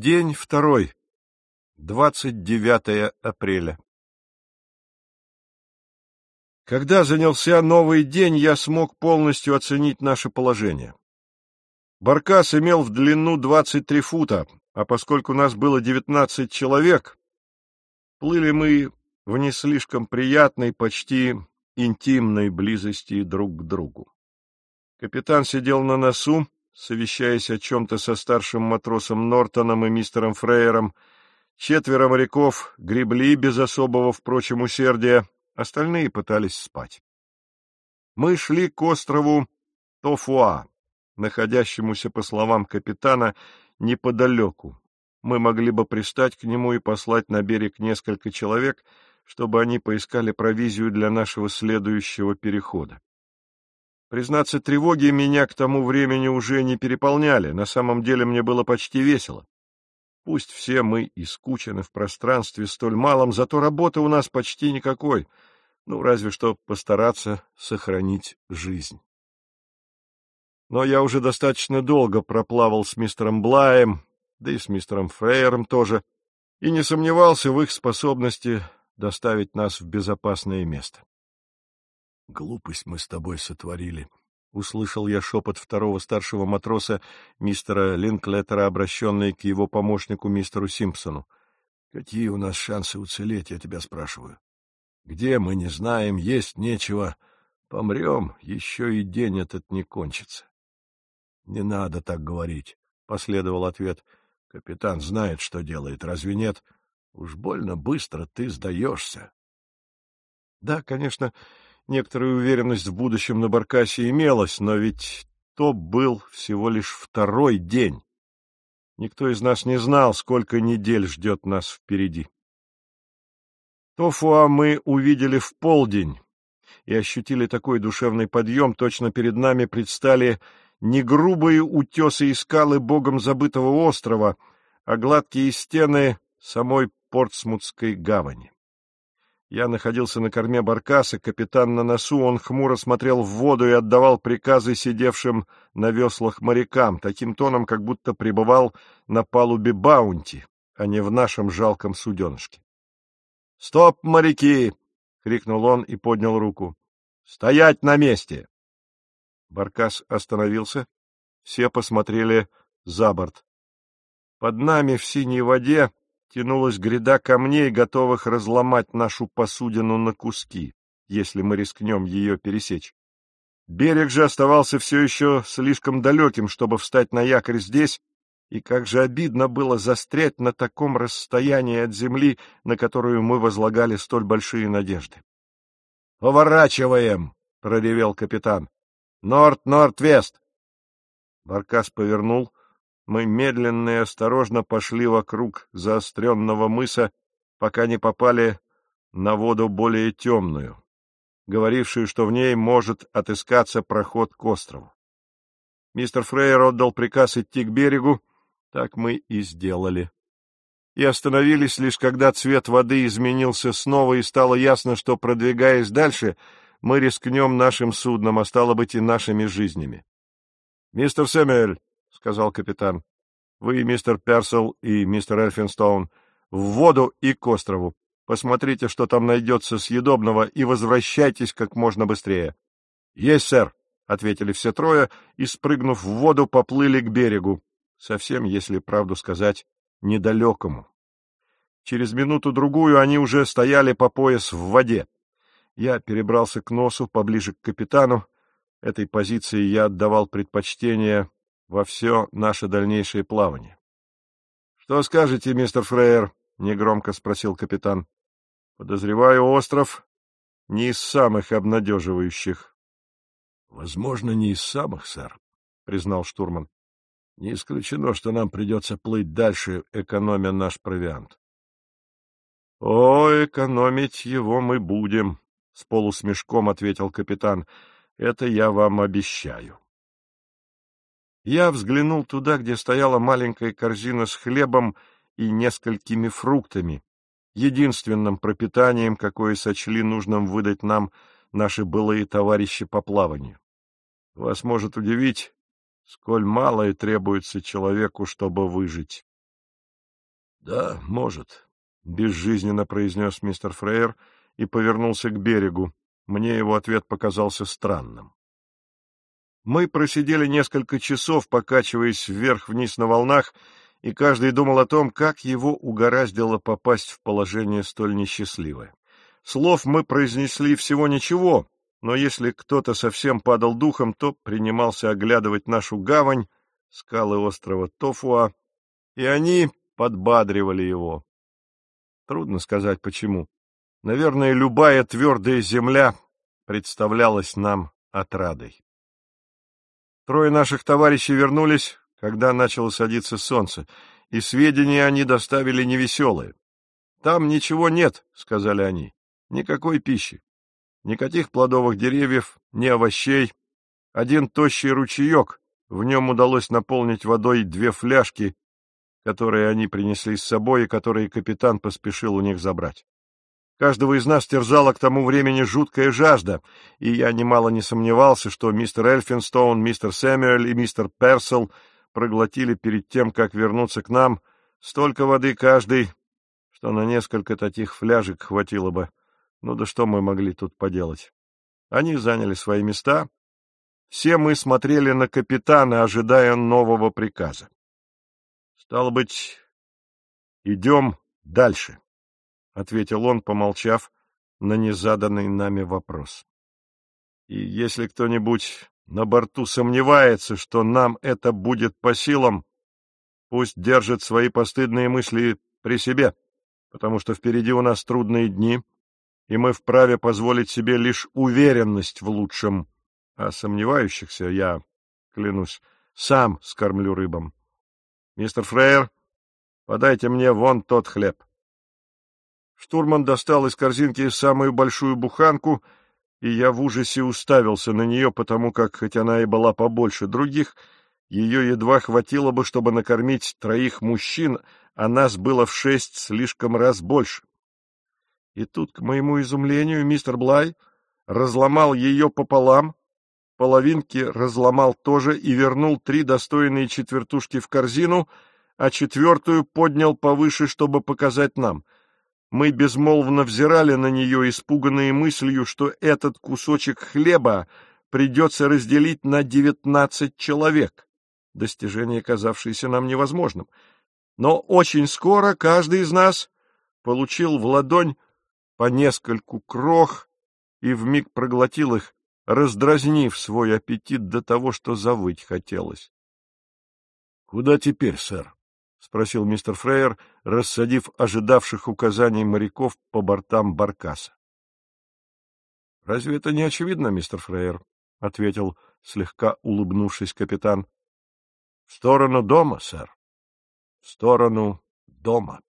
День второй, 29 апреля. Когда занялся новый день, я смог полностью оценить наше положение. Баркас имел в длину 23 фута, а поскольку нас было 19 человек, плыли мы в не слишком приятной, почти интимной близости друг к другу. Капитан сидел на носу, совещаясь о чем-то со старшим матросом Нортоном и мистером Фрейером. 4 моряков гребли без особого, впрочем, усердия, остальные пытались спать. Мы шли к острову Тофуа, находящемуся, по словам капитана, неподалеку. Мы могли бы пристать к нему и послать на берег несколько человек, чтобы они поискали провизию для нашего следующего перехода. Признаться, тревоги меня к тому времени уже не переполняли, на самом деле мне было почти весело. Пусть все мы и скучены в пространстве столь малом, зато работы у нас почти никакой, разве что постараться сохранить жизнь. Но я уже достаточно долго проплавал с мистером Блаем, да и с мистером Фрейером тоже, и не сомневался в их способности доставить нас в безопасное место. — Глупость мы с тобой сотворили, — услышал я шепот второго старшего матроса, мистера Линклетера, обращенный к его помощнику мистеру Симпсону. — Какие у нас шансы уцелеть, я тебя спрашиваю? Где, мы не знаем, есть нечего. Помрем, еще и день этот не кончится. — Не надо так говорить, — последовал ответ. — Капитан знает, что делает, разве нет? Уж больно быстро ты сдаешься. Да, конечно, некоторая уверенность в будущем на Баркасе имелась, но ведь то был всего лишь второй день. Никто из нас не знал, сколько недель ждет нас впереди. Тофуа мы увидели в полдень и ощутили такой душевный подъем, точно перед нами предстали не грубые утесы и скалы богом забытого острова, а гладкие стены самой Портсмутской гавани. Я находился на корме баркаса, капитан на носу, он хмуро смотрел в воду и отдавал приказы сидевшим на веслах морякам, таким тоном, как будто пребывал на палубе Баунти, а не в нашем жалком суденышке. — Стоп, моряки! — крикнул он и поднял руку. — Стоять на месте! Баркас остановился, все посмотрели за борт. Под нами в синей воде тянулась гряда камней, готовых разломать нашу посудину на куски, если мы рискнем ее пересечь. Берег же оставался все еще слишком далеким, чтобы встать на якорь здесь, и как же обидно было застрять на таком расстоянии от земли, на которую мы возлагали столь большие надежды. — Поворачиваем! — проревел капитан. — Норд-норд-вест! Баркас повернул. Мы медленно и осторожно пошли вокруг заостренного мыса, пока не попали на воду более темную, говорившую, что в ней может отыскаться проход к острову. Мистер Фрейер отдал приказ идти к берегу, так мы и сделали. И остановились лишь когда цвет воды изменился снова, и стало ясно, что, продвигаясь дальше, мы рискнем нашим судном, а стало быть и нашими жизнями. — Мистер Сэмюэль, — сказал капитан, — вы, мистер Персел и мистер Эльфинстоун, в воду и к острову. Посмотрите, что там найдется съедобного, и возвращайтесь как можно быстрее. — Есть, сэр, — ответили все трое, и, спрыгнув в воду, поплыли к берегу, совсем, если правду сказать, недалекому. Через минуту-другую они уже стояли по пояс в воде. Я перебрался к носу, поближе к капитану. Этой позиции я отдавал предпочтение во все наше дальнейшее плавание. — Что скажете, мистер Фрейер? — негромко спросил капитан. — Подозреваю, остров не из самых обнадеживающих. — Возможно, не из самых, сэр, — признал штурман. — Не исключено, что нам придется плыть дальше, экономя наш провиант. — О, экономить его мы будем, — с полусмешком ответил капитан. — Это я вам обещаю. Я взглянул туда, где стояла маленькая корзина с хлебом и несколькими фруктами, единственным пропитанием, какое сочли нужным выдать нам наши былые товарищи по плаванию. Вас может удивить, сколь малое требуется человеку, чтобы выжить. Да, может, — безжизненно произнес мистер Фрейер и повернулся к берегу. Мне его ответ показался странным. Мы просидели несколько часов, покачиваясь вверх-вниз на волнах, и каждый думал о том, как его угораздило попасть в положение столь несчастливое. Слов мы произнесли всего ничего, но если кто-то совсем падал духом, то принимался оглядывать нашу гавань, скалы острова Тофуа, и они подбадривали его. Трудно сказать, почему. Наверное, любая твердая земля представлялась нам отрадой. Трое наших товарищей вернулись, когда начало садиться солнце, и сведения они доставили невеселые. «Там ничего нет», — сказали они, — «никакой пищи, никаких плодовых деревьев, ни овощей, один тощий ручеек, в нем удалось наполнить водой 2 фляжки, которые они принесли с собой и которые капитан поспешил у них забрать. Каждого из нас терзала к тому времени жуткая жажда, и я немало не сомневался, что мистер Эльфинстоун, мистер Сэмюэль и мистер Персел проглотили перед тем, как вернуться к нам, столько воды каждый, что на несколько таких фляжек хватило бы. Ну да что мы могли тут поделать? Они заняли свои места. Все мы смотрели на капитана, ожидая нового приказа. Стало быть, идем дальше, — ответил он, помолчав на незаданный нами вопрос. И если кто-нибудь на борту сомневается, что нам это будет по силам, пусть держит свои постыдные мысли при себе, потому что впереди у нас трудные дни, и мы вправе позволить себе лишь уверенность в лучшем, а сомневающихся я, клянусь, сам скормлю рыбам. Мистер Фрейер, подайте мне вон тот хлеб. Штурман достал из корзинки самую большую буханку, и я в ужасе уставился на нее, потому как, хоть она и была побольше других, ее едва хватило бы, чтобы накормить 3 мужчин, а нас было в 6 слишком раз больше. И тут, к моему изумлению, мистер Блай разломал ее пополам, половинки разломал тоже и вернул 3 достойные четвертушки в корзину, а 4-ю поднял повыше, чтобы показать нам. Мы безмолвно взирали на нее, испуганные мыслью, что этот кусочек хлеба придется разделить на 19 человек, достижение, казавшееся нам невозможным. Но очень скоро каждый из нас получил в ладонь по нескольку крох и вмиг проглотил их, раздразнив свой аппетит до того, что завыть хотелось. — Куда теперь, сэр? — спросил мистер Фрейер, рассадив ожидавших указаний моряков по бортам баркаса. — Разве это не очевидно, мистер Фрейер? — ответил, слегка улыбнувшись капитан. — В сторону дома, сэр. В сторону дома.